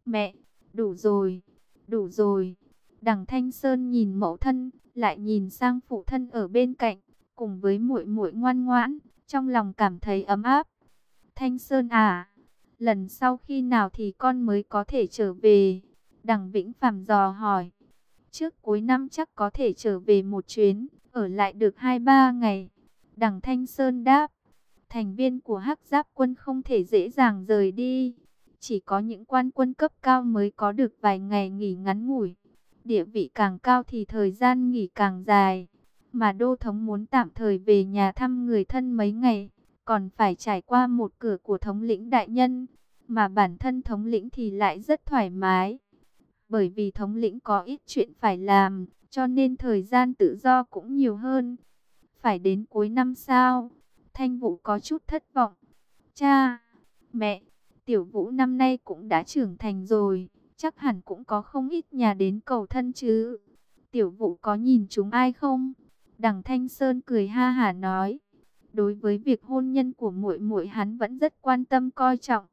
Mẹ, đủ rồi, đủ rồi. Đằng Thanh Sơn nhìn mẫu thân, lại nhìn sang phụ thân ở bên cạnh, cùng với muội muội ngoan ngoãn, trong lòng cảm thấy ấm áp. Thanh Sơn à, lần sau khi nào thì con mới có thể trở về? Đằng Vĩnh Phàm dò hỏi. Trước cuối năm chắc có thể trở về một chuyến, ở lại được 2-3 ngày. Đằng Thanh Sơn đáp. Thành viên của Hắc Giáp quân không thể dễ dàng rời đi. Chỉ có những quan quân cấp cao mới có được vài ngày nghỉ ngắn ngủi. Địa vị càng cao thì thời gian nghỉ càng dài. Mà Đô Thống muốn tạm thời về nhà thăm người thân mấy ngày, còn phải trải qua một cửa của thống lĩnh đại nhân. Mà bản thân thống lĩnh thì lại rất thoải mái. Bởi vì thống lĩnh có ít chuyện phải làm, cho nên thời gian tự do cũng nhiều hơn. Phải đến cuối năm sao? Thanh Vũ có chút thất vọng. Cha, mẹ, Tiểu Vũ năm nay cũng đã trưởng thành rồi, chắc hẳn cũng có không ít nhà đến cầu thân chứ. Tiểu Vũ có nhìn chúng ai không? Đằng Thanh Sơn cười ha hả nói. Đối với việc hôn nhân của muội muội hắn vẫn rất quan tâm coi trọng.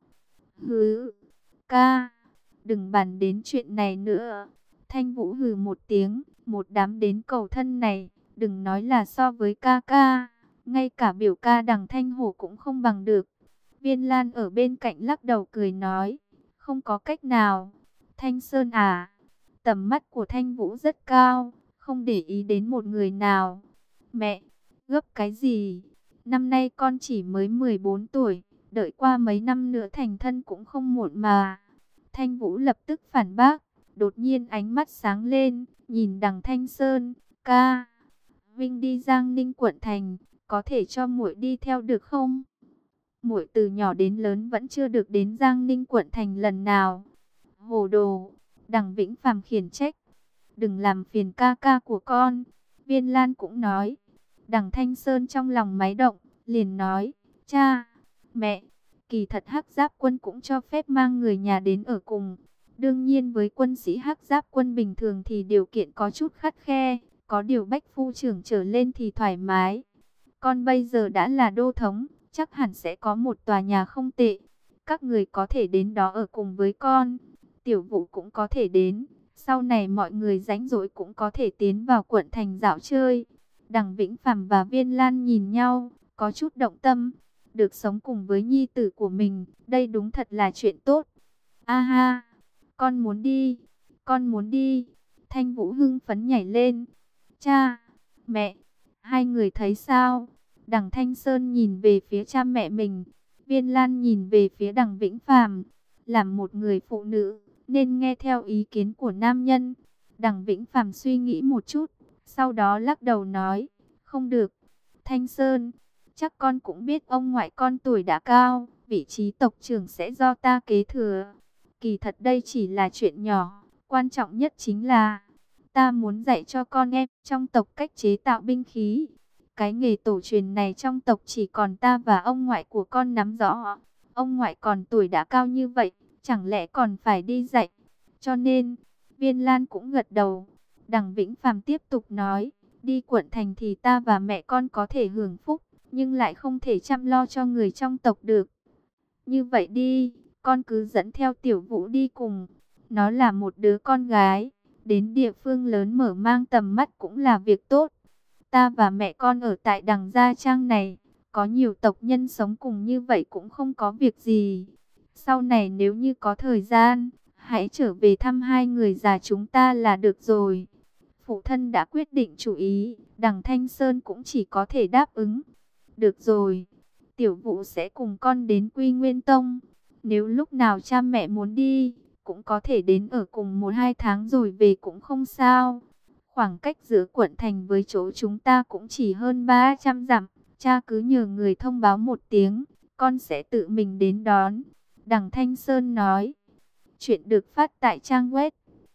Hứ, ca, đừng bàn đến chuyện này nữa. Thanh Vũ hừ một tiếng, một đám đến cầu thân này, đừng nói là so với ca ca, ngay cả biểu ca Đằng Thanh Hổ cũng không bằng được. Viên Lan ở bên cạnh lắc đầu cười nói, không có cách nào. Thanh Sơn à, tầm mắt của Thanh Vũ rất cao, không để ý đến một người nào. Mẹ, gấp cái gì? Năm nay con chỉ mới 14 tuổi, đợi qua mấy năm nữa thành thân cũng không muộn mà. Thanh Vũ lập tức phản bác, đột nhiên ánh mắt sáng lên, nhìn Đằng Thanh Sơn, ca, Vinh đi Giang Ninh quận thành, có thể cho muội đi theo được không? Muội từ nhỏ đến lớn vẫn chưa được đến Giang Ninh quận thành lần nào. Hồ đồ, Đằng Vĩnh Phàm khiển trách, đừng làm phiền ca ca của con. Viên Lan cũng nói. Đằng Thanh Sơn trong lòng máy động, liền nói, cha, mẹ, kỳ thật Hắc Giáp quân cũng cho phép mang người nhà đến ở cùng. Đương nhiên với quân sĩ Hắc Giáp quân bình thường thì điều kiện có chút khắt khe, có điều bách phu trưởng trở lên thì thoải mái. Con bây giờ đã là đô thống, chắc hẳn sẽ có một tòa nhà không tệ. Các người có thể đến đó ở cùng với con. Tiểu Vũ cũng có thể đến. Sau này mọi người rảnh rỗi cũng có thể tiến vào quận thành dạo chơi. Đằng Vĩnh Phàm và Viên Lan nhìn nhau, có chút động tâm. Được sống cùng với nhi tử của mình, đây đúng thật là chuyện tốt. A ha, con muốn đi, con muốn đi. Thanh Vũ hưng phấn nhảy lên. Cha, mẹ, hai người thấy sao? Đằng Thanh Sơn nhìn về phía cha mẹ mình, Viên Lan nhìn về phía Đằng Vĩnh Phàm. Làm một người phụ nữ, nên nghe theo ý kiến của nam nhân. Đằng Vĩnh Phàm suy nghĩ một chút, sau đó lắc đầu nói, không được. Thanh Sơn, chắc con cũng biết ông ngoại con tuổi đã cao, vị trí tộc trưởng sẽ do ta kế thừa. Kỳ thật đây chỉ là chuyện nhỏ, quan trọng nhất chính là ta muốn dạy cho con em trong tộc cách chế tạo binh khí. Cái nghề tổ truyền này trong tộc chỉ còn ta và ông ngoại của con nắm rõ. Ông ngoại còn tuổi đã cao như vậy, chẳng lẽ còn phải đi dạy? Cho nên, Viên Lan cũng gật đầu. Đằng Vĩnh Phàm tiếp tục nói, đi quận thành thì ta và mẹ con có thể hưởng phúc, nhưng lại không thể chăm lo cho người trong tộc được. Như vậy đi, con cứ dẫn theo Tiểu Vũ đi cùng. Nó là một đứa con gái, đến địa phương lớn mở mang tầm mắt cũng là việc tốt. Ta và mẹ con ở tại Đằng Gia Trang này, có nhiều tộc nhân sống cùng như vậy cũng không có việc gì. Sau này nếu như có thời gian, hãy trở về thăm hai người già chúng ta là được rồi. Phụ thân đã quyết định chủ ý, Đằng Thanh Sơn cũng chỉ có thể đáp ứng. Được rồi, Tiểu Vũ sẽ cùng con đến Quy Nguyên Tông. Nếu lúc nào cha mẹ muốn đi, cũng có thể đến ở cùng 1-2 tháng rồi về cũng không sao. Khoảng cách giữa quận thành với chỗ chúng ta cũng chỉ hơn 300 dặm. Cha cứ nhờ người thông báo một tiếng, con sẽ tự mình đến đón. Đằng Thanh Sơn nói. Chuyện được phát tại trang web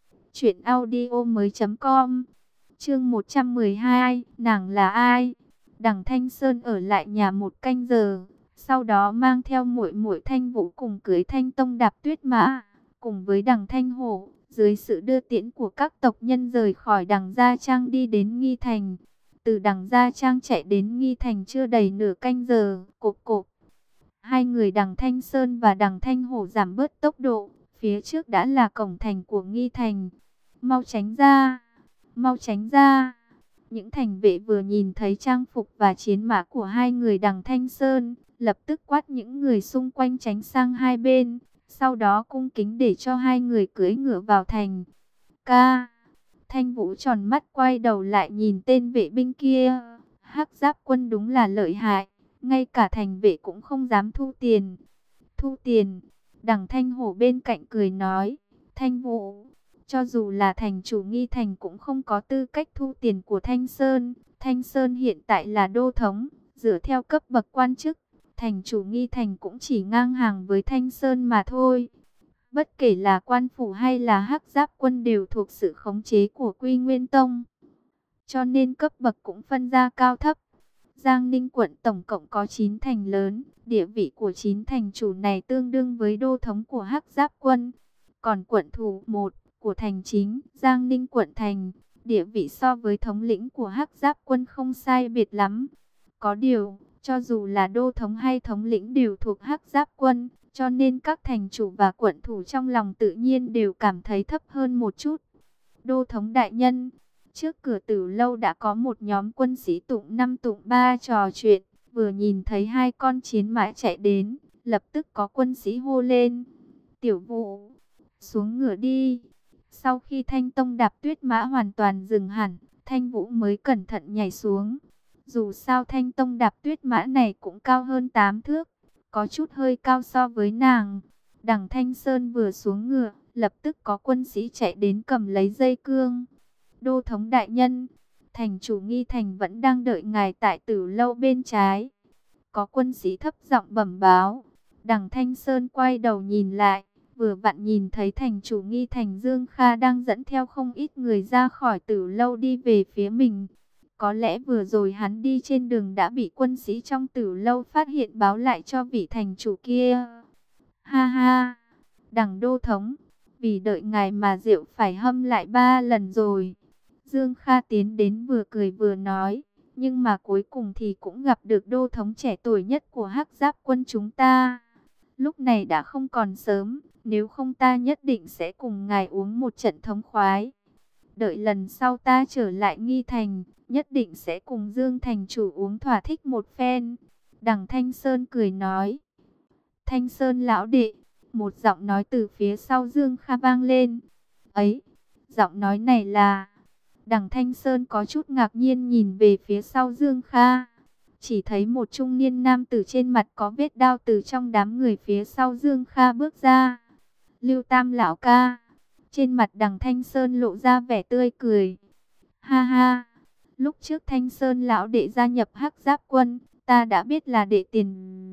truyệnaudiomoi.com. Chương 112, nàng là ai? Đằng Thanh Sơn ở lại nhà 1 canh giờ, sau đó mang theo muội muội Thanh Vũ cùng cưỡi Thanh Tông đạp tuyết mã, cùng với Đằng Thanh Hổ, dưới sự đưa tiễn của các tộc nhân rời khỏi Đằng Gia Trang đi đến Nghi Thành. Từ Đằng Gia Trang chạy đến Nghi Thành chưa đầy nửa canh giờ, cộp cộp. Hai người Đằng Thanh Sơn và Đằng Thanh Hổ giảm bớt tốc độ, phía trước đã là cổng thành của Nghi Thành. Mau tránh ra, mau tránh ra. Những thành vệ vừa nhìn thấy trang phục và chiến mã của hai người Đằng Thanh Sơn, lập tức quát những người xung quanh tránh sang hai bên, sau đó cung kính để cho hai người cưỡi ngựa vào thành. Ca, Thanh Vũ tròn mắt quay đầu lại nhìn tên vệ binh kia. Hắc Giáp quân đúng là lợi hại, ngay cả thành vệ cũng không dám thu tiền. Thu tiền? Đằng Thanh Hổ bên cạnh cười nói, Thanh Vũ, cho dù là thành chủ Nghi Thành cũng không có tư cách thu tiền của Thanh Sơn. Thanh Sơn hiện tại là đô thống, dựa theo cấp bậc quan chức, thành chủ Nghi Thành cũng chỉ ngang hàng với Thanh Sơn mà thôi. Bất kể là quan phủ hay là Hắc Giáp quân đều thuộc sự khống chế của Quy Nguyên Tông, cho nên cấp bậc cũng phân ra cao thấp. Giang Ninh quận tổng cộng có 9 thành lớn, địa vị của 9 thành chủ này tương đương với đô thống của Hắc Giáp quân. Còn quận thủ 1 của thành chính, Giang Ninh quận thành, địa vị so với thống lĩnh của Hắc Giáp quân không sai biệt lắm. Có điều, cho dù là đô thống hay thống lĩnh đều thuộc Hắc Giáp quân, cho nên các thành chủ và quận thủ trong lòng tự nhiên đều cảm thấy thấp hơn một chút. Đô thống đại nhân, trước cửa Tử lâu đã có một nhóm quân sĩ tụng 5 tụng 3 trò chuyện, vừa nhìn thấy hai con chiến mã chạy đến, lập tức có quân sĩ hô lên, Tiểu Vũ, xuống ngựa đi. Sau khi Thanh Tông đạp tuyết mã hoàn toàn dừng hẳn, Thanh Vũ mới cẩn thận nhảy xuống. Dù sao Thanh Tông đạp tuyết mã này cũng cao hơn 8 thước, có chút hơi cao so với nàng. Đằng Thanh Sơn vừa xuống ngựa, lập tức có quân sĩ chạy đến cầm lấy dây cương. Đô thống đại nhân, thành chủ Nghi Thành vẫn đang đợi ngài tại Tử lâu bên trái. Có quân sĩ thấp giọng bẩm báo. Đằng Thanh Sơn quay đầu nhìn lại, vừa vặn nhìn thấy thành chủ Nghi Thành Dương Kha đang dẫn theo không ít người ra khỏi Tử lâu đi về phía mình. Có lẽ vừa rồi hắn đi trên đường đã bị quân sĩ trong Tử lâu phát hiện báo lại cho vị thành chủ kia. Ha ha, đằng đô thống, vì đợi ngài mà rượu phải hâm lại 3 lần rồi. Dương Kha tiến đến vừa cười vừa nói, nhưng mà cuối cùng thì cũng gặp được đô thống trẻ tuổi nhất của Hắc Giáp quân chúng ta. Lúc này đã không còn sớm, nếu không ta nhất định sẽ cùng ngài uống một trận thống khoái. Đợi lần sau ta trở lại Nghi Thành, nhất định sẽ cùng Dương thành chủ uống thỏa thích một phen. Đằng Thanh Sơn cười nói, Thanh Sơn lão đệ, một giọng nói từ phía sau Dương Kha vang lên. Ấy, giọng nói này là... Đằng Thanh Sơn có chút ngạc nhiên nhìn về phía sau Dương Kha. Chỉ thấy một trung niên nam tử trên mặt có vết đao từ trong đám người phía sau Dương Kha bước ra. Lưu Tam lão ca. Trên mặt đằng Thanh Sơn lộ ra vẻ tươi cười. Ha ha, lúc trước Thanh Sơn lão đệ gia nhập Hắc Giáp quân, ta đã biết là đệ tiền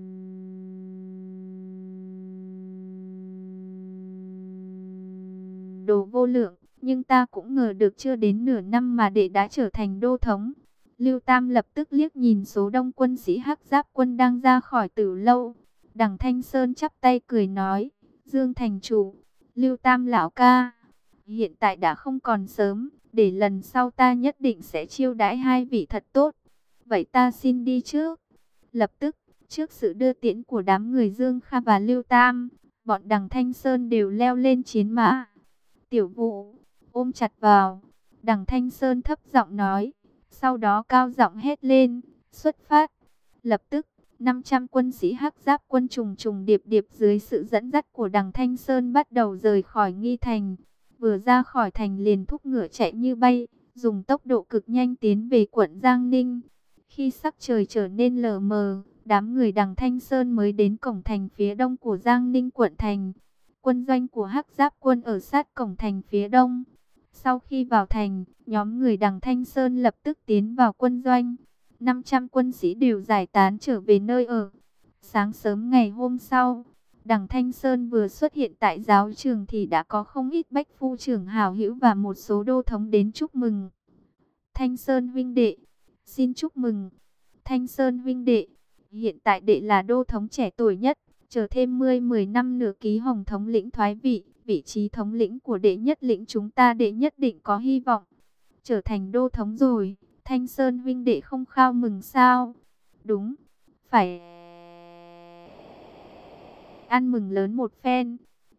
đồ vô lượng, nhưng ta cũng ngờ được chưa đến nửa năm mà đệ đã trở thành đô thống. Lưu Tam lập tức liếc nhìn số đông quân sĩ Hắc Giáp quân đang ra khỏi Tử lâu. Đằng Thanh Sơn chắp tay cười nói, Dương thành chủ, Lưu Tam lão ca, hiện tại đã không còn sớm, để lần sau ta nhất định sẽ chiêu đãi hai vị thật tốt. Vậy ta xin đi trước. Lập tức, trước sự đưa tiễn của đám người Dương Kha và Lưu Tam, bọn đằng Thanh Sơn đều leo lên chiến mã. Tiểu Vũ, ôm chặt vào. Đằng Thanh Sơn thấp giọng nói, sau đó cao giọng hét lên, xuất phát. Lập tức, 500 quân sĩ Hắc Giáp quân trùng trùng điệp điệp dưới sự dẫn dắt của đằng Thanh Sơn bắt đầu rời khỏi Nghi Thành. Vừa ra khỏi thành liền thúc ngựa chạy như bay, dùng tốc độ cực nhanh tiến về quận Giang Ninh. Khi sắc trời trở nên lờ mờ, đám người đằng Thanh Sơn mới đến cổng thành phía đông của Giang Ninh quận thành. Quân doanh của Hắc Giáp quân ở sát cổng thành phía đông. Sau khi vào thành, nhóm người đằng Thanh Sơn lập tức tiến vào quân doanh. 500 quân sĩ đều giải tán trở về nơi ở. Sáng sớm ngày hôm sau, đằng Thanh Sơn vừa xuất hiện tại giáo trường thì đã có không ít bách phu trưởng hảo hữu và một số đô thống đến chúc mừng. Thanh Sơn huynh đệ, xin chúc mừng. Thanh Sơn huynh đệ, hiện tại đệ là đô thống trẻ tuổi nhất, chờ thêm 10 năm nữa ký hồng thống lĩnh thoái vị, vị trí thống lĩnh của đệ nhất lĩnh chúng ta đệ nhất định có hy vọng trở thành đô thống rồi. Thanh Sơn huynh đệ không khao mừng sao? Đúng, phải ăn mừng lớn một phen.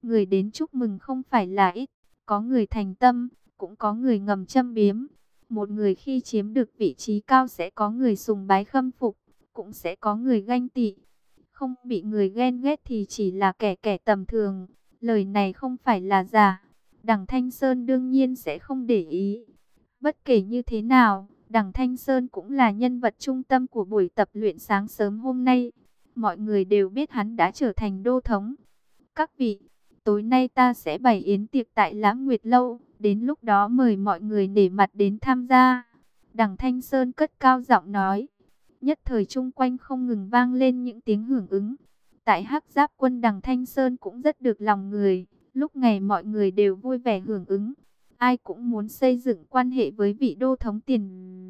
Người đến chúc mừng không phải là ít, có người thành tâm, cũng có người ngầm châm biếm. Một người khi chiếm được vị trí cao sẽ có người sùng bái khâm phục, cũng sẽ có người ganh tị. Không bị người ghen ghét thì chỉ là kẻ kẻ tầm thường. Lời này không phải là giả. Đằng Thanh Sơn đương nhiên sẽ không để ý. Bất kể như thế nào, đằng Thanh Sơn cũng là nhân vật trung tâm của buổi tập luyện sáng sớm hôm nay. Mọi người đều biết hắn đã trở thành đô thống. Các vị, tối nay ta sẽ bày yến tiệc tại Lãng Nguyệt Lâu. Đến lúc đó mời mọi người nể mặt đến tham gia. Đằng Thanh Sơn cất cao giọng nói. Nhất thời chung quanh không ngừng vang lên những tiếng hưởng ứng. Tại Hắc Giáp Quân đằng Thanh Sơn cũng rất được lòng người. Lúc này mọi người đều vui vẻ hưởng ứng. Ai cũng muốn xây dựng quan hệ với vị đô thống tiền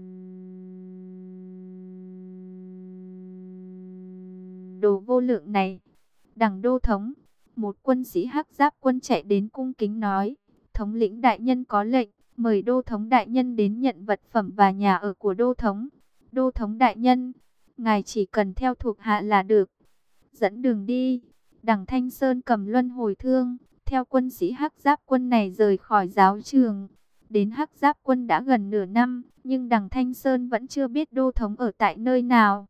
đồ vô lượng này. Đằng đô thống, một quân sĩ Hắc Giáp Quân chạy đến cung kính nói. Thống lĩnh đại nhân có lệnh, mời đô thống đại nhân đến nhận vật phẩm và nhà ở của đô thống. Đô thống đại nhân, ngài chỉ cần theo thuộc hạ là được. Dẫn đường đi. Đằng Thanh Sơn cầm luân hồi thương, theo quân sĩ Hắc Giáp Quân này rời khỏi giáo trường. Đến Hắc Giáp Quân đã gần nửa năm, nhưng đằng Thanh Sơn vẫn chưa biết đô thống ở tại nơi nào.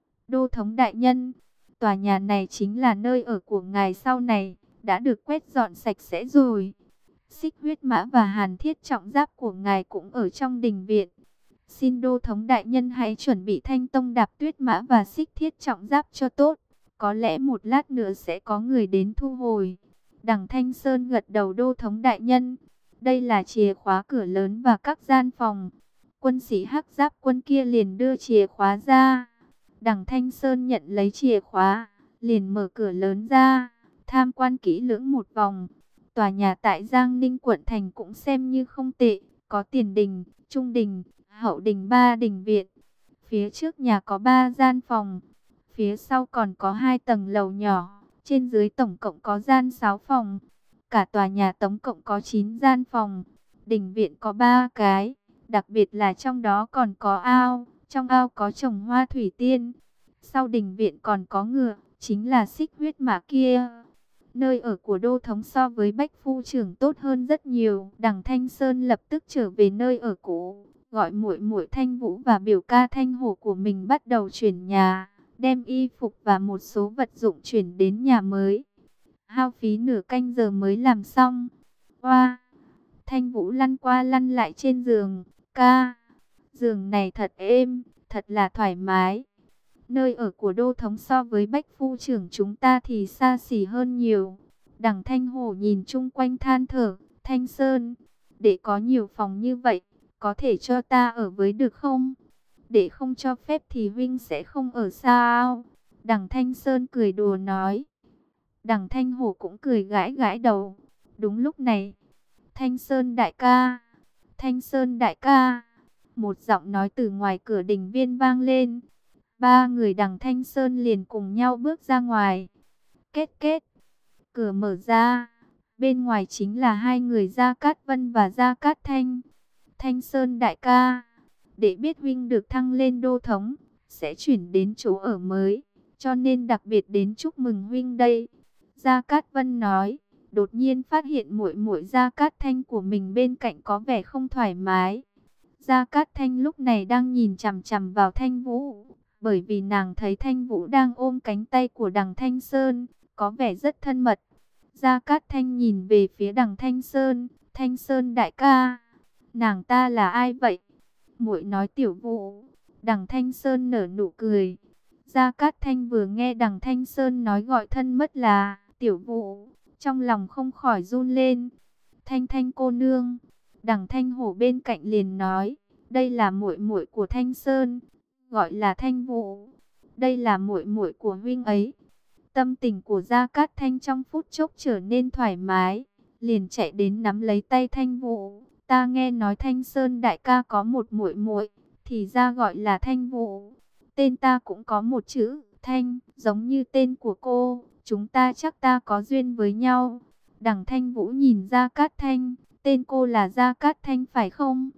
Đô thống đại nhân, tòa nhà này chính là nơi ở của ngài sau này, đã được quét dọn sạch sẽ rồi. Xích huyết mã và hàn thiết trọng giáp của ngài cũng ở trong đình viện. Xin đô thống đại nhân hãy chuẩn bị thanh tông đạp tuyết mã và xích thiết trọng giáp cho tốt. Có lẽ một lát nữa sẽ có người đến thu hồi. Đằng Thanh Sơn gật đầu đô thống đại nhân. Đây là chìa khóa cửa lớn và các gian phòng. Quân sĩ Hắc Giáp Quân kia liền đưa chìa khóa ra. Đằng Thanh Sơn nhận lấy chìa khóa, liền mở cửa lớn ra, tham quan kỹ lưỡng một vòng. Tòa nhà tại Giang Ninh quận thành cũng xem như không tệ, có tiền đình, trung đình, hậu đình 3 đình viện. Phía trước nhà có 3 gian phòng, phía sau còn có 2 tầng lầu nhỏ, trên dưới tổng cộng có gian 6 phòng. Cả tòa nhà tổng cộng có 9 gian phòng, đình viện có 3 cái, đặc biệt là trong đó còn có ao, trong ao có trồng hoa thủy tiên. Sau đình viện còn có ngựa, chính là xích huyết mã kia. Nơi ở của đô thống so với Bách Phu trưởng tốt hơn rất nhiều. Đằng Thanh Sơn lập tức trở về nơi ở cũ, gọi muội muội Thanh Vũ và biểu ca Thanh Hổ của mình bắt đầu chuyển nhà, đem y phục và một số vật dụng chuyển đến nhà mới. Hao phí nửa canh giờ mới làm xong. Oa, Thanh Vũ lăn qua lăn lại trên giường. Ca, giường này thật êm, thật là thoải mái. Nơi ở của đô thống so với Bách Phu trưởng chúng ta thì xa xỉ hơn nhiều. Đằng Thanh Hổ nhìn chung quanh than thở. Thanh Sơn, để có nhiều phòng như vậy, có thể cho ta ở với được không? Để không cho phép thì Vinh sẽ không ở sao? Đằng Thanh Sơn cười đùa nói. Đằng Thanh Hổ cũng cười gãi gãi đầu. Đúng lúc này, Thanh Sơn đại ca, Thanh Sơn đại ca. Một giọng nói từ ngoài cửa đình viên vang lên. 3 người đằng Thanh Sơn liền cùng nhau bước ra ngoài. Kết kết. Cửa mở ra. Bên ngoài chính là 2 người Gia Cát Vân và Gia Cát Thanh. Thanh Sơn đại ca, để biết huynh được thăng lên đô thống, sẽ chuyển đến chỗ ở mới, cho nên đặc biệt đến chúc mừng huynh đây. Gia Cát Vân nói, đột nhiên phát hiện muội muội Gia Cát Thanh của mình bên cạnh có vẻ không thoải mái. Gia Cát Thanh lúc này đang nhìn chằm chằm vào Thanh Vũ, bởi vì nàng thấy Thanh Vũ đang ôm cánh tay của đằng Thanh Sơn, có vẻ rất thân mật. Gia Cát Thanh nhìn về phía đằng Thanh Sơn. Thanh Sơn đại ca, nàng ta là ai vậy? Muội nói Tiểu Vũ. Đằng Thanh Sơn nở nụ cười. Gia Cát Thanh vừa nghe đằng Thanh Sơn nói gọi thân mật là Tiểu Vũ, trong lòng không khỏi run lên. Thanh Thanh cô nương. Đằng Thanh Hổ bên cạnh liền nói, đây là muội muội của Thanh Sơn, gọi là Thanh Vũ. Đây là muội muội của huynh ấy. Tâm tình của Gia Cát Thanh trong phút chốc trở nên thoải mái, liền chạy đến nắm lấy tay Thanh Vũ. Ta nghe nói Thanh Sơn đại ca có một muội muội, thì ra gọi là Thanh Vũ. Tên ta cũng có một chữ Thanh, giống như tên của cô. Chúng ta chắc ta có duyên với nhau. Đằng Thanh Vũ nhìn Gia Cát Thanh, tên cô là Gia Cát Thanh phải không?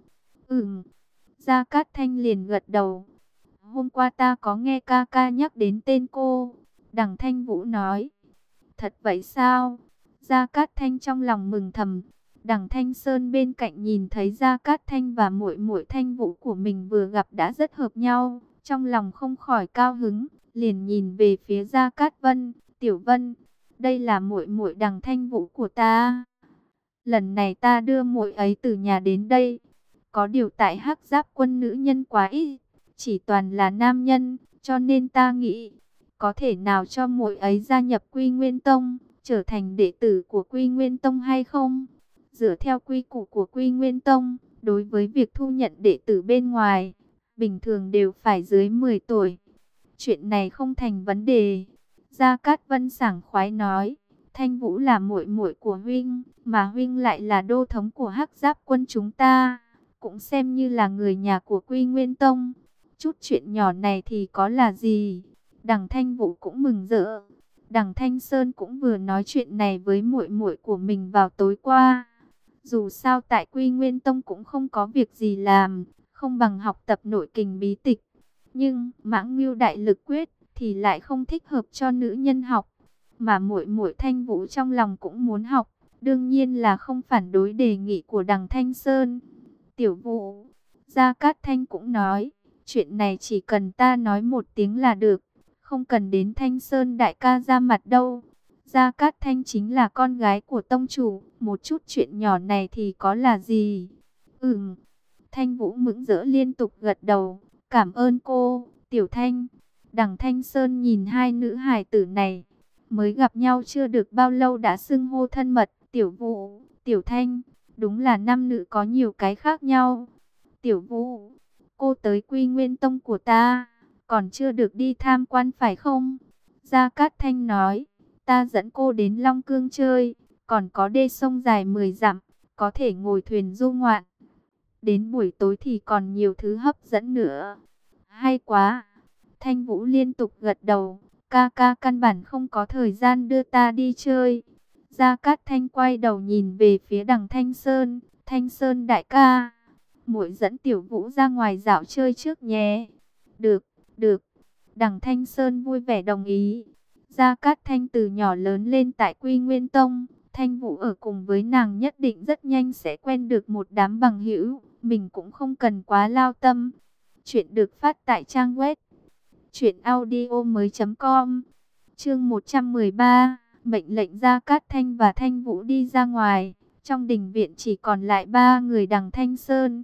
Gia Cát Thanh liền gật đầu. Hôm qua ta có nghe ca ca nhắc đến tên cô. Đằng Thanh Vũ nói. Thật vậy sao? Gia Cát Thanh trong lòng mừng thầm. Đằng Thanh Sơn bên cạnh nhìn thấy Gia Cát Thanh và muội muội Thanh Vũ của mình vừa gặp đã rất hợp nhau, trong lòng không khỏi cao hứng, liền nhìn về phía Gia Cát Vân, "Tiểu Vân, đây là muội muội Đằng Thanh Vũ của ta. Lần này ta đưa muội ấy từ nhà đến đây. Có điều tại Hắc Giáp Quân nữ nhân quá ít, chỉ toàn là nam nhân, cho nên ta nghĩ có thể nào cho muội ấy gia nhập Quy Nguyên Tông, trở thành đệ tử của Quy Nguyên Tông hay không? Dựa theo quy củ của Quy Nguyên Tông, đối với việc thu nhận đệ tử bên ngoài, bình thường đều phải dưới 10 tuổi. Chuyện này không thành vấn đề." Gia Cát Vân sảng khoái nói, "Thanh Vũ là muội muội của huynh, mà huynh lại là đô thống của Hắc Giáp Quân chúng ta, cũng xem như là người nhà của Quy Nguyên Tông. Chút chuyện nhỏ này thì có là gì?" Đằng Thanh Vũ cũng mừng rỡ. Đằng Thanh Sơn cũng vừa nói chuyện này với muội muội của mình vào tối qua. Dù sao tại Quy Nguyên Tông cũng không có việc gì làm, không bằng học tập nội kình bí tịch. Nhưng Mãng Ngưu Đại Lực Quyết thì lại không thích hợp cho nữ nhân học, mà muội muội Thanh Vũ trong lòng cũng muốn học, đương nhiên là không phản đối đề nghị của Đằng Thanh Sơn. "Tiểu Vũ," Gia Cát Thanh cũng nói, "chuyện này chỉ cần ta nói một tiếng là được, không cần đến Thanh Sơn đại ca ra mặt đâu. Gia Cát Thanh chính là con gái của tông chủ, một chút chuyện nhỏ này thì có là gì?" Thanh Vũ mừng rỡ liên tục gật đầu, "Cảm ơn cô, Tiểu Thanh." Đằng Thanh Sơn nhìn hai nữ hài tử này, mới gặp nhau chưa được bao lâu đã xưng hô thân mật, "Tiểu Vũ, Tiểu Thanh." Đúng là nam nữ có nhiều cái khác nhau. "Tiểu Vũ, cô tới Quy Nguyên Tông của ta, còn chưa được đi tham quan phải không?" Gia Cát Thanh nói, "Ta dẫn cô đến Long Cương chơi, còn có đê sông dài 10 dặm, có thể ngồi thuyền du ngoạn. Đến buổi tối thì còn nhiều thứ hấp dẫn nữa." "Hay quá." Thanh Vũ liên tục gật đầu, "Ca ca căn bản không có thời gian đưa ta đi chơi." Gia Cát Thanh quay đầu nhìn về phía Đằng Thanh Sơn, "Thanh Sơn đại ca, muội dẫn Tiểu Vũ ra ngoài dạo chơi trước nhé." "Được, được." Đằng Thanh Sơn vui vẻ đồng ý. Gia Cát Thanh từ nhỏ lớn lên tại Quy Nguyên Tông, Thanh Vũ ở cùng với nàng nhất định rất nhanh sẽ quen được một đám bằng hữu, mình cũng không cần quá lao tâm. Chuyện được phát tại trang web truyệnaudiomoi.com. Chương 113, mệnh lệnh Gia Cát Thanh và Thanh Vũ đi ra ngoài. Trong đình viện chỉ còn lại 3 người Đằng Thanh Sơn.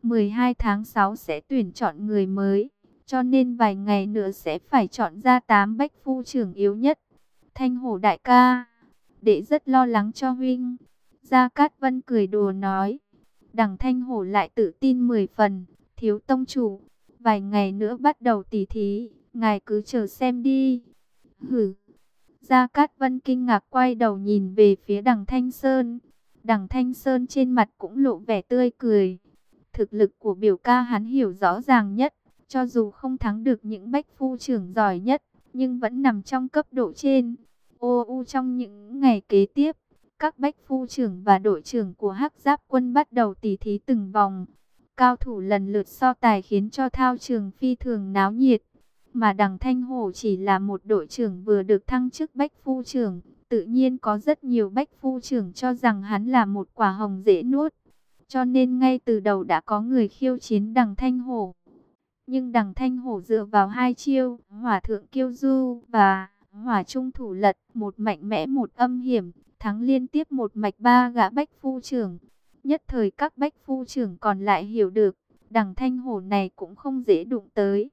12 tháng 6 sẽ tuyển chọn người mới, cho nên vài ngày nữa sẽ phải chọn ra 8 bách phu trưởng yếu nhất. "Thanh Hổ đại ca, đệ rất lo lắng cho huynh." Gia Cát Vân cười đùa nói. Đằng Thanh Hổ lại tự tin 10 phần, "Thiếu tông chủ, vài ngày nữa bắt đầu tỉ thí, ngài cứ chờ xem đi." "Hử?" Gia Cát Vân kinh ngạc quay đầu nhìn về phía Đằng Thanh Sơn. Đằng Thanh Sơn trên mặt cũng lộ vẻ tươi cười. Thực lực của biểu ca hắn hiểu rõ ràng nhất, cho dù không thắng được những bách phu trưởng giỏi nhất, nhưng vẫn nằm trong cấp độ trên. Trong những ngày kế tiếp, các bách phu trưởng và đội trưởng của Hắc Giáp Quân bắt đầu tỉ thí từng vòng. Cao thủ lần lượt so tài khiến cho thao trường phi thường náo nhiệt. Mà Đằng Thanh Hổ chỉ là một đội trưởng vừa được thăng chức bách phu trưởng, tự nhiên có rất nhiều bách phu trưởng cho rằng hắn là một quả hồng dễ nuốt. Cho nên ngay từ đầu đã có người khiêu chiến Đằng Thanh Hổ. Nhưng Đằng Thanh Hổ dựa vào hai chiêu Hỏa Thượng Kiêu Du và Hỏa Trung Thủ Lật, một mạnh mẽ một âm hiểm, thắng liên tiếp một mạch 3 gã bách phu trưởng. Nhất thời các bách phu trưởng còn lại hiểu được, Đằng Thanh Hổ này cũng không dễ đụng tới.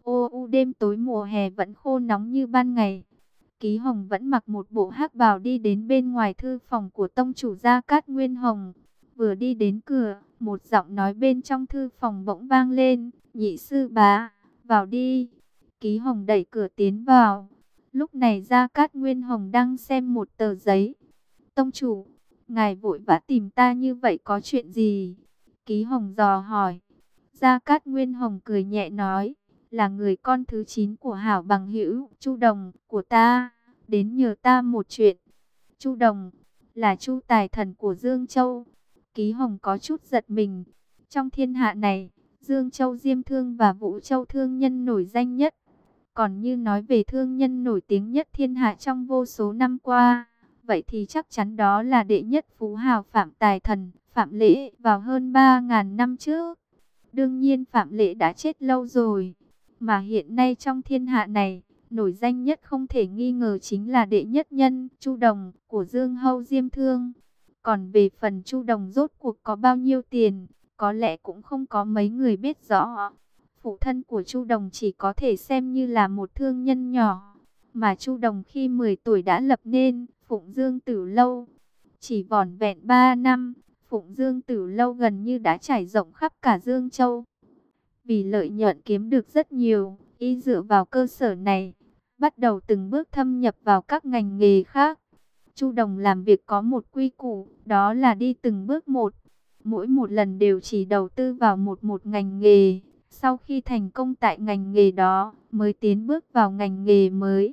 Đêm tối mùa hè vẫn khô nóng như ban ngày. Ký Hồng vẫn mặc một bộ hắc bào đi đến bên ngoài thư phòng của tông chủ Gia Cát Nguyên Hồng. Vừa đi đến cửa, một giọng nói bên trong thư phòng bỗng vang lên, "Nhị sư bá, vào đi." Ký Hồng đẩy cửa tiến vào. Lúc này Gia Cát Nguyên Hồng đang xem một tờ giấy. "Tông chủ, ngài vội vã tìm ta như vậy có chuyện gì?" Ký Hồng dò hỏi. Gia Cát Nguyên Hồng cười nhẹ nói, "Là người con thứ 9 của hảo bằng hữu Chu Đồng của ta, đến nhờ ta một chuyện." "Chu Đồng là Chu tài thần của Dương Châu." Ký Hồng có chút giật mình. Trong thiên hạ này, Dương Châu Diêm Thương và Vũ Châu thương nhân nổi danh nhất. Còn như nói về thương nhân nổi tiếng nhất thiên hạ trong vô số năm qua, vậy thì chắc chắn đó là đệ nhất phú hào Phạm Tài Thần, Phạm Lễ vào hơn 3.000 năm trước. Đương nhiên Phạm Lễ đã chết lâu rồi, mà hiện nay trong thiên hạ này, nổi danh nhất không thể nghi ngờ chính là đệ nhất nhân Chu Đồng của Dương Hâu Diêm Thương. Còn về phần Chu Đồng rốt cuộc có bao nhiêu tiền, có lẽ cũng không có mấy người biết rõ. Phụ thân của Chu Đồng chỉ có thể xem như là một thương nhân nhỏ, mà Chu Đồng khi 10 tuổi đã lập nên Phụng Dương Tử Lâu. Chỉ vỏn vẹn 3 năm, Phụng Dương Tử Lâu gần như đã trải rộng khắp cả Dương Châu. Vì lợi nhuận kiếm được rất nhiều, y dựa vào cơ sở này, bắt đầu từng bước thâm nhập vào các ngành nghề khác. Chu Đồng làm việc có một quy củ, đó là đi từng bước một. Mỗi một lần đều chỉ đầu tư vào một ngành nghề. Sau khi thành công tại ngành nghề đó, mới tiến bước vào ngành nghề mới.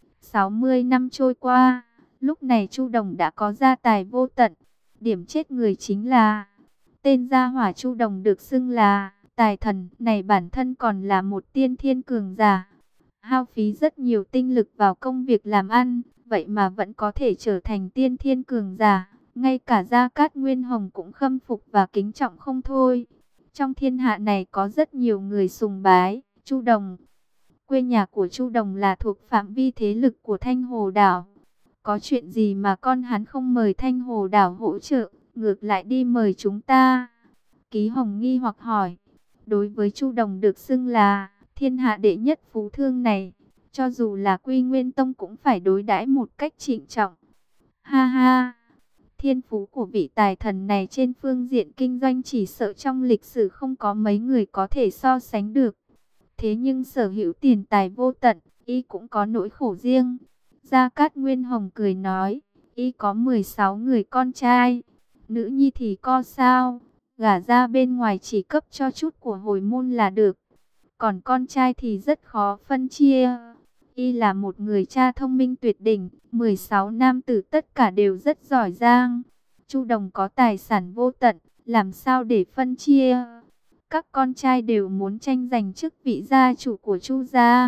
60 năm trôi qua, lúc này Chu Đồng đã có gia tài vô tận. Điểm chết người chính là, tên gia hỏa Chu Đồng được xưng là Tài Thần này bản thân còn là một tiên thiên cường giả. Hao phí rất nhiều tinh lực vào công việc làm ăn, vậy mà vẫn có thể trở thành tiên thiên cường giả. Ngay cả Gia Cát Nguyên Hồng cũng khâm phục và kính trọng không thôi. Trong thiên hạ này có rất nhiều người sùng bái Chu Đồng. Quê nhà của Chu Đồng là thuộc phạm vi thế lực của Thanh Hồ Đảo. Có chuyện gì mà con hắn không mời Thanh Hồ Đảo hỗ trợ, ngược lại đi mời chúng ta? Ký Hồng nghi hoặc hỏi. Đối với Chu Đồng được xưng là thiên hạ đệ nhất phú thương này, cho dù là Quy Nguyên Tông cũng phải đối đãi một cách trịnh trọng. Ha ha! Thiên phú của vị tài thần này trên phương diện kinh doanh chỉ sợ trong lịch sử không có mấy người có thể so sánh được. Thế nhưng sở hữu tiền tài vô tận, y cũng có nỗi khổ riêng. Gia Cát Nguyên Hồng cười nói, y có 16 người con trai, nữ nhi thì có sao, gả ra bên ngoài chỉ cấp cho chút của hồi môn là được. Còn con trai thì rất khó phân chia. Y là một người cha thông minh tuyệt đỉnh, 16 nam tử tất cả đều rất giỏi giang. Chu Đồng có tài sản vô tận, làm sao để phân chia? Các con trai đều muốn tranh giành chức vị gia chủ của Chu gia.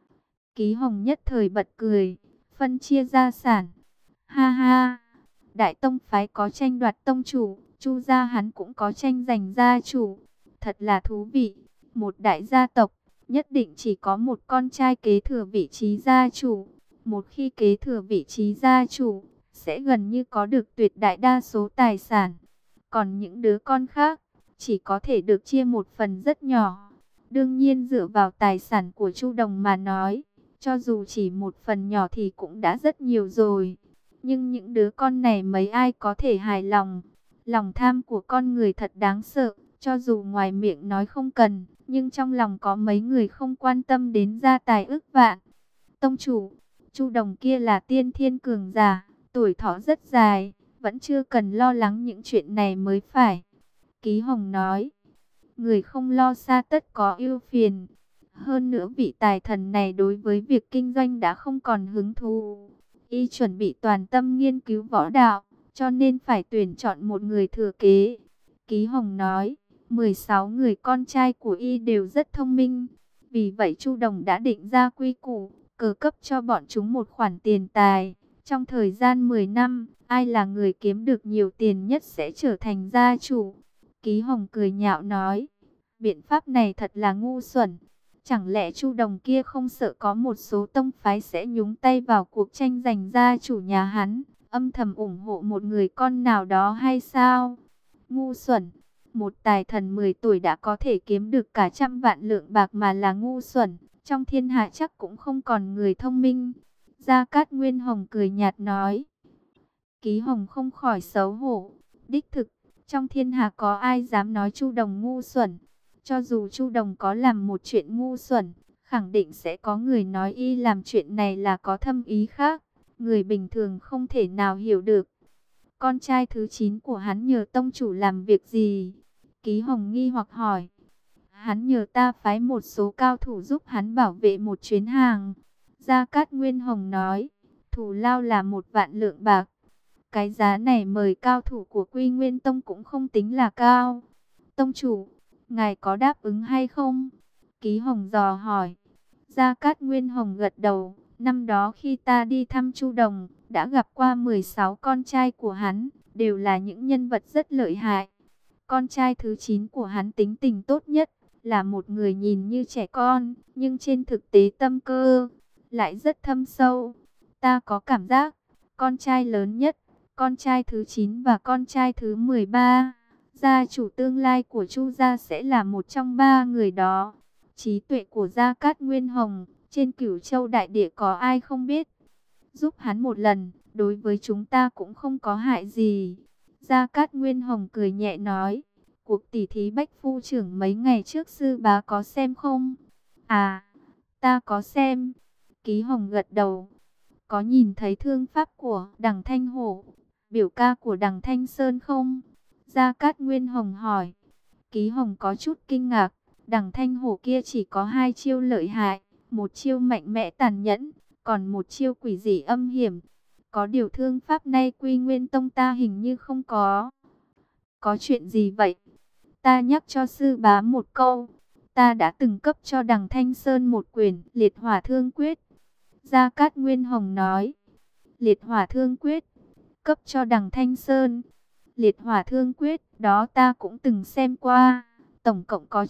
Ký Hồng nhất thời bật cười, phân chia gia sản. Ha ha, Đại Tông phái có tranh đoạt tông chủ, Chu gia hắn cũng có tranh giành gia chủ. Thật là thú vị, một đại gia tộc nhất định chỉ có một con trai kế thừa vị trí gia chủ. Một khi kế thừa vị trí gia chủ, sẽ gần như có được tuyệt đại đa số tài sản. Còn những đứa con khác, chỉ có thể được chia một phần rất nhỏ. Đương nhiên dựa vào tài sản của Chu Đồng mà nói, cho dù chỉ một phần nhỏ thì cũng đã rất nhiều rồi. Nhưng những đứa con này mấy ai có thể hài lòng. Lòng tham của con người thật đáng sợ, cho dù ngoài miệng nói không cần, nhưng trong lòng có mấy người không quan tâm đến gia tài ức vạn. Tông chủ, Chu Đồng kia là tiên thiên cường giả, tuổi thọ rất dài, vẫn chưa cần lo lắng những chuyện này mới phải. Ký Hồng nói, người không lo xa tất có ưu phiền. Hơn nữa vị tài thần này đối với việc kinh doanh đã không còn hứng thú. Y chuẩn bị toàn tâm nghiên cứu võ đạo, cho nên phải tuyển chọn một người thừa kế. Ký Hồng nói, 16 người con trai của y đều rất thông minh. Vì vậy Chu Đồng đã định ra quy củ, cờ cấp cho bọn chúng một khoản tiền tài. Trong thời gian 10 năm, ai là người kiếm được nhiều tiền nhất sẽ trở thành gia chủ. Ký Hồng cười nhạo nói, biện pháp này thật là ngu xuẩn. Chẳng lẽ Chu Đồng kia không sợ có một số tông phái sẽ nhúng tay vào cuộc tranh giành gia chủ nhà hắn, âm thầm ủng hộ một người con nào đó hay sao? Ngu xuẩn, một tài thần 10 tuổi đã có thể kiếm được cả 100 vạn lượng bạc mà là ngu xuẩn, trong thiên hạ chắc cũng không còn người thông minh. Gia Cát Nguyên Hồng cười nhạt nói. Ký Hồng không khỏi xấu hổ, đích thực, trong thiên hạ có ai dám nói Chu Đồng ngu xuẩn? Cho dù Chu Đồng có làm một chuyện ngu xuẩn, khẳng định sẽ có người nói y làm chuyện này là có thâm ý khác. Người bình thường không thể nào hiểu được. Con trai thứ 9 của hắn nhờ tông chủ làm việc gì? Ký Hồng nghi hoặc hỏi. Hắn nhờ ta phái một số cao thủ giúp hắn bảo vệ một chuyến hàng. Gia Cát Nguyên Hồng nói, thù lao là 1 vạn lượng bạc. Cái giá này mời cao thủ của Quy Nguyên Tông cũng không tính là cao. Tông chủ, ngài có đáp ứng hay không? Ký Hồng dò hỏi. Gia Cát Nguyên Hồng gật đầu. Năm đó khi ta đi thăm Chu Đồng, đã gặp qua 16 con trai của hắn, đều là những nhân vật rất lợi hại. Con trai thứ 9 của hắn tính tình tốt nhất, là một người nhìn như trẻ con, nhưng trên thực tế tâm cơ lại rất thâm sâu. Ta có cảm giác, con trai lớn nhất, con trai thứ 9 và con trai thứ 13, gia chủ tương lai của Chu gia sẽ là một trong ba người đó. Trí tuệ của Gia Cát Nguyên Hồng, trên Cửu Châu đại địa có ai không biết. Giúp hắn một lần, đối với chúng ta cũng không có hại gì. Gia Cát Nguyên Hồng cười nhẹ nói, cuộc tỉ thí Bách Phu Trưởng mấy ngày trước sư bá có xem không? À, ta có xem. Ký Hồng gật đầu. Có nhìn thấy thương pháp của Đằng Thanh Hổ, biểu ca của Đằng Thanh Sơn không? Gia Cát Nguyên Hồng hỏi. Ký Hồng có chút kinh ngạc. Đằng Thanh Hổ kia chỉ có hai chiêu lợi hại, một chiêu mạnh mẽ tàn nhẫn, còn một chiêu quỷ dị âm hiểm. Có điều thương pháp nay Quy Nguyên Tông ta hình như không có. Có chuyện gì vậy? Ta nhắc cho sư bá một câu. Ta đã từng cấp cho Đằng Thanh Sơn một quyển Liệt Hỏa Thương Quyết. Gia Cát Nguyên Hồng nói. Liệt Hỏa Thương Quyết, cấp cho Đằng Thanh Sơn. Liệt Hỏa Thương Quyết, đó ta cũng từng xem qua. Tổng cộng có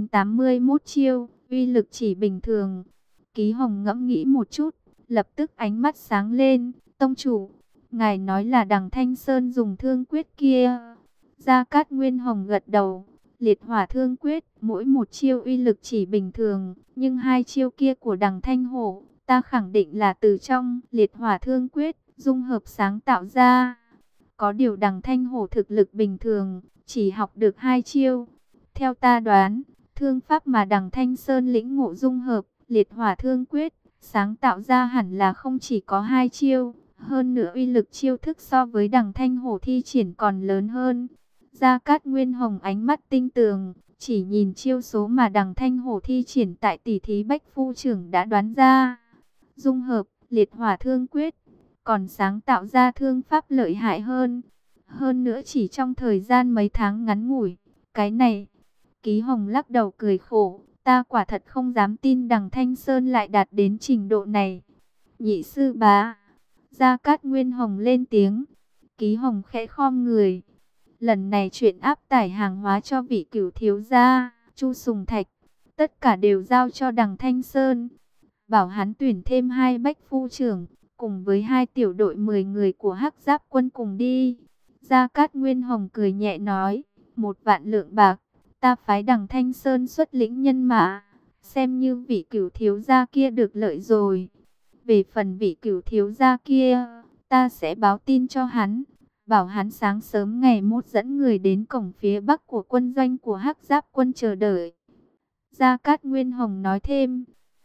9981 chiêu, uy lực chỉ bình thường. Ký Hồng ngẫm nghĩ một chút, lập tức ánh mắt sáng lên. Tông chủ, ngài nói là Đằng Thanh Sơn dùng thương quyết kia. Gia Cát Nguyên Hồng gật đầu. Liệt Hỏa Thương Quyết, mỗi một chiêu uy lực chỉ bình thường, nhưng hai chiêu kia của Đằng Thanh Hổ, ta khẳng định là từ trong Liệt Hỏa Thương Quyết dung hợp sáng tạo ra. Có điều Đằng Thanh Hổ thực lực bình thường, chỉ học được hai chiêu. Theo ta đoán, thương pháp mà Đằng Thanh Sơn lĩnh ngộ dung hợp Liệt Hỏa Thương Quyết sáng tạo ra hẳn là không chỉ có hai chiêu, hơn nữa uy lực chiêu thức so với Đằng Thanh Hổ thi triển còn lớn hơn. Gia Cát Nguyên Hồng ánh mắt tinh tường, chỉ nhìn chiêu số mà Đằng Thanh Hổ thi triển tại tỷ thí Bách Phu Trưởng đã đoán ra. Dung hợp Liệt Hỏa Thương Quyết, còn sáng tạo ra thương pháp lợi hại hơn. Hơn nữa chỉ trong thời gian mấy tháng ngắn ngủi, cái này... Ký Hồng lắc đầu cười khổ, ta quả thật không dám tin Đằng Thanh Sơn lại đạt đến trình độ này. Nhị sư bá, Gia Cát Nguyên Hồng lên tiếng. Ký Hồng khẽ khom người. Lần này chuyện áp tải hàng hóa cho vị cửu thiếu gia Chu Sùng Thạch, tất cả đều giao cho Đằng Thanh Sơn. Bảo hắn tuyển thêm 2 bách phu trưởng, cùng với 2 tiểu đội 10 người của Hắc Giáp quân cùng đi. Gia Cát Nguyên Hồng cười nhẹ nói, 1 vạn lượng bạc, ta phái Đằng Thanh Sơn xuất lĩnh nhân mã, xem như vị cửu thiếu gia kia được lợi rồi. Về phần vị cửu thiếu gia kia, ta sẽ báo tin cho hắn, bảo hắn sáng sớm ngày mốt dẫn người đến cổng phía bắc của quân doanh của Hắc Giáp quân chờ đợi. Gia Cát Nguyên Hồng nói thêm.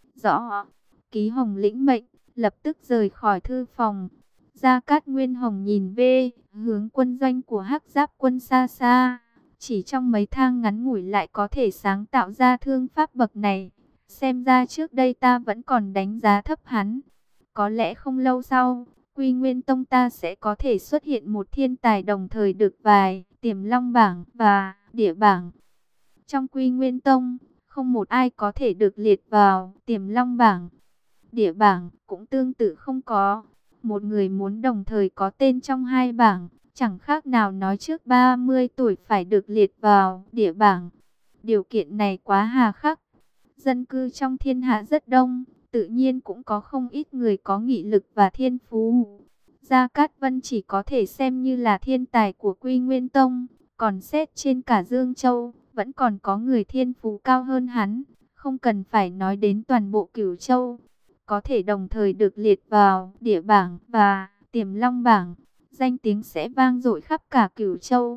Rõ. Ký Hồng lĩnh mệnh, lập tức rời khỏi thư phòng. Gia Cát Nguyên Hồng nhìn về hướng quân doanh của Hắc Giáp quân xa xa. Chỉ trong mấy thang ngắn ngủi lại có thể sáng tạo ra thương pháp bậc này. Xem ra trước đây ta vẫn còn đánh giá thấp hắn. Có lẽ không lâu sau, Quy Nguyên Tông ta sẽ có thể xuất hiện một thiên tài đồng thời được vài Tiềm Long bảng và Địa bảng. Trong Quy Nguyên Tông, không một ai có thể được liệt vào Tiềm Long bảng. Địa bảng cũng tương tự không có. Một người muốn đồng thời có tên trong 2 bảng, chẳng khác nào nói trước 30 tuổi phải được liệt vào địa bảng. Điều kiện này quá hà khắc. Dân cư trong thiên hạ rất đông, tự nhiên cũng có không ít người có nghị lực và thiên phú. Gia Cát Vân chỉ có thể xem như là thiên tài của Quy Nguyên Tông, còn xét trên cả Dương Châu, vẫn còn có người thiên phú cao hơn hắn, không cần phải nói đến toàn bộ Cửu Châu. Có thể đồng thời được liệt vào địa bảng và Tiềm Long bảng, danh tiếng sẽ vang dội khắp cả Cửu Châu.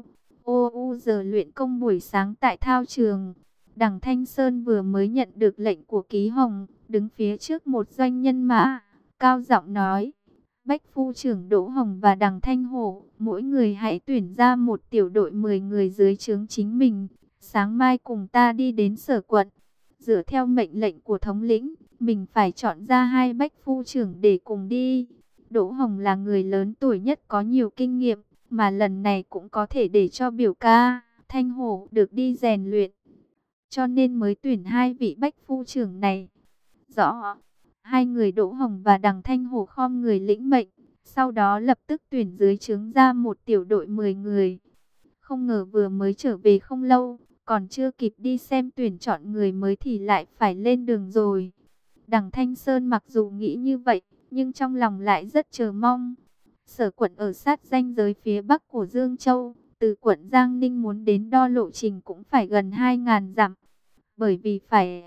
Giờ luyện công buổi sáng tại thao trường, Đằng Thanh Sơn vừa mới nhận được lệnh của Ký Hồng, đứng phía trước một doanh nhân mã, cao giọng nói: Bách Phu trưởng Đỗ Hồng và Đằng Thanh Hổ, mỗi người hãy tuyển ra một tiểu đội 10 người dưới trướng chính mình, sáng mai cùng ta đi đến Sở quận. Dựa theo mệnh lệnh của thống lĩnh, mình phải chọn ra 2 bách phu trưởng để cùng đi. Đỗ Hồng là người lớn tuổi nhất có nhiều kinh nghiệm, mà lần này cũng có thể để cho biểu ca Thanh Hổ được đi rèn luyện, cho nên mới tuyển 2 vị bách phu trưởng này. Rõ. 2 người Đỗ Hồng và Đằng Thanh Hổ khom người lĩnh mệnh, Sau đó lập tức tuyển dưới trướng ra một tiểu đội 10 người. Không ngờ vừa mới trở về không lâu, còn chưa kịp đi xem tuyển chọn người mới thì lại phải lên đường rồi. Đằng Thanh Sơn mặc dù nghĩ như vậy, nhưng trong lòng lại rất chờ mong. Sở quận ở sát ranh giới phía bắc của Dương Châu, từ quận Giang Ninh muốn đến đo lộ trình cũng phải gần 2.000 dặm. Bởi vì phải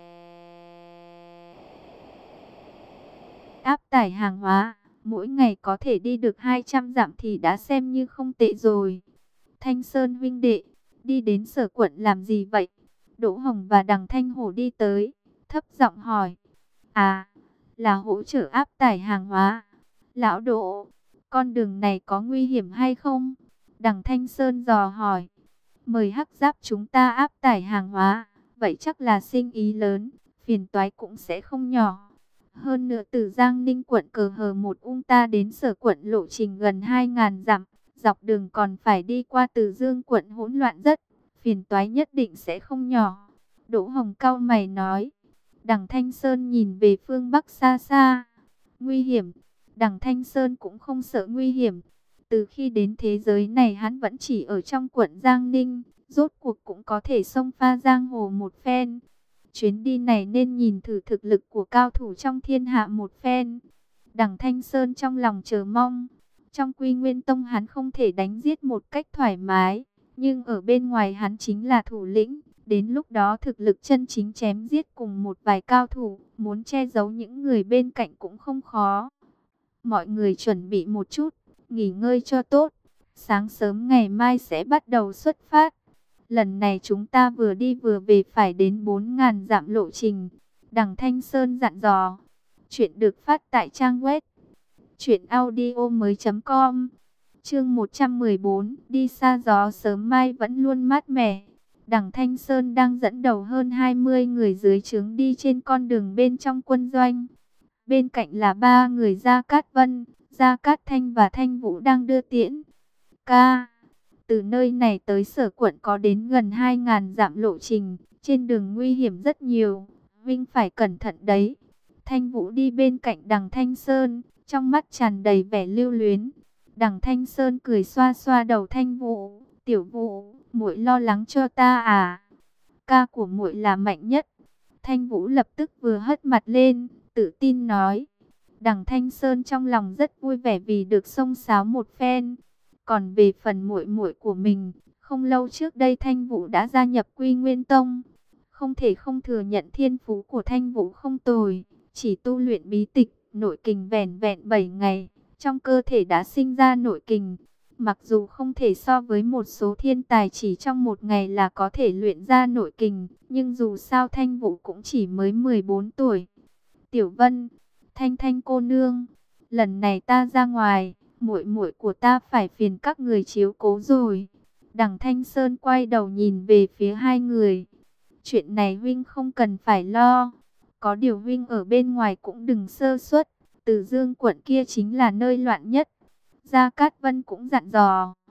áp tải hàng hóa, mỗi ngày có thể đi được 200 dặm thì đã xem như không tệ rồi. Thanh Sơn huynh đệ, đi đến sở quận làm gì vậy? Đỗ Hồng và Đằng Thanh Hổ đi tới, thấp giọng hỏi. À, là hỗ trợ áp tải hàng hóa. Lão Đỗ, con đường này có nguy hiểm hay không? Đằng Thanh Sơn dò hỏi. Mời Hắc Giáp chúng ta áp tải hàng hóa, vậy chắc là sinh ý lớn, phiền toái cũng sẽ không nhỏ. Hơn nữa từ Giang Ninh quận Cờ Hờ một ta đến sở quận lộ trình gần 2.000 dặm, dọc đường còn phải đi qua Từ Dương quận hỗn loạn rất, phiền toái nhất định sẽ không nhỏ. Đỗ Hồng cau mày nói. Đằng Thanh Sơn nhìn về phương bắc xa xa. Nguy hiểm. Đằng Thanh Sơn cũng không sợ nguy hiểm. Từ khi đến thế giới này hắn vẫn chỉ ở trong quận Giang Ninh, rốt cuộc cũng có thể xông pha giang hồ một phen. Chuyến đi này nên nhìn thử thực lực của cao thủ trong thiên hạ một phen. Đằng Thanh Sơn trong lòng chờ mong. Trong Quy Nguyên Tông hắn không thể đánh giết một cách thoải mái, nhưng ở bên ngoài hắn chính là thủ lĩnh. Đến lúc đó thực lực chân chính chém giết cùng một vài cao thủ, muốn che giấu những người bên cạnh cũng không khó. Mọi người chuẩn bị một chút, nghỉ ngơi cho tốt. Sáng sớm ngày mai sẽ bắt đầu xuất phát. Lần này chúng ta vừa đi vừa về phải đến 4.000 dặm lộ trình. Đằng Thanh Sơn dặn dò. Chuyện được phát tại trang web truyệnaudiomoi.com. Chương 114, đi xa gió sớm mai vẫn luôn mát mẻ. Đằng Thanh Sơn đang dẫn đầu hơn 20 người dưới trướng đi trên con đường bên trong quân doanh. Bên cạnh là 3 người Gia Cát Vân, Gia Cát Thanh và Thanh Vũ đang đưa tiễn. Ca, từ nơi này tới sở quận có đến gần 2.000 dặm lộ trình, trên đường nguy hiểm rất nhiều, Vinh phải cẩn thận đấy. Thanh Vũ đi bên cạnh Đằng Thanh Sơn, trong mắt tràn đầy vẻ lưu luyến. Đằng Thanh Sơn cười xoa xoa đầu Thanh Vũ, "Tiểu Vũ, muội lo lắng cho ta à? Ca của muội là mạnh nhất." Thanh Vũ lập tức vừa hất mặt lên, tự tin nói. Đằng Thanh Sơn trong lòng rất vui vẻ vì được xông xáo một phen. Còn về phần muội muội của mình, không lâu trước đây Thanh Vũ đã gia nhập Quy Nguyên Tông. Không thể không thừa nhận thiên phú của Thanh Vũ không tồi, chỉ tu luyện bí tịch, nội kình vẻn vẹn 7 ngày, trong cơ thể đã sinh ra nội kình. Mặc dù không thể so với một số thiên tài chỉ trong một ngày là có thể luyện ra nội kình, nhưng dù sao Thanh Vũ cũng chỉ mới 14 tuổi. Tiểu Vân, Thanh Thanh cô nương, lần này ta ra ngoài, muội muội của ta phải phiền các người chiếu cố rồi. Đằng Thanh Sơn quay đầu nhìn về phía hai người. Chuyện này huynh không cần phải lo. Có điều huynh ở bên ngoài cũng đừng sơ suất. Từ Dương quận kia chính là nơi loạn nhất. Gia Cát Vân cũng dặn dò.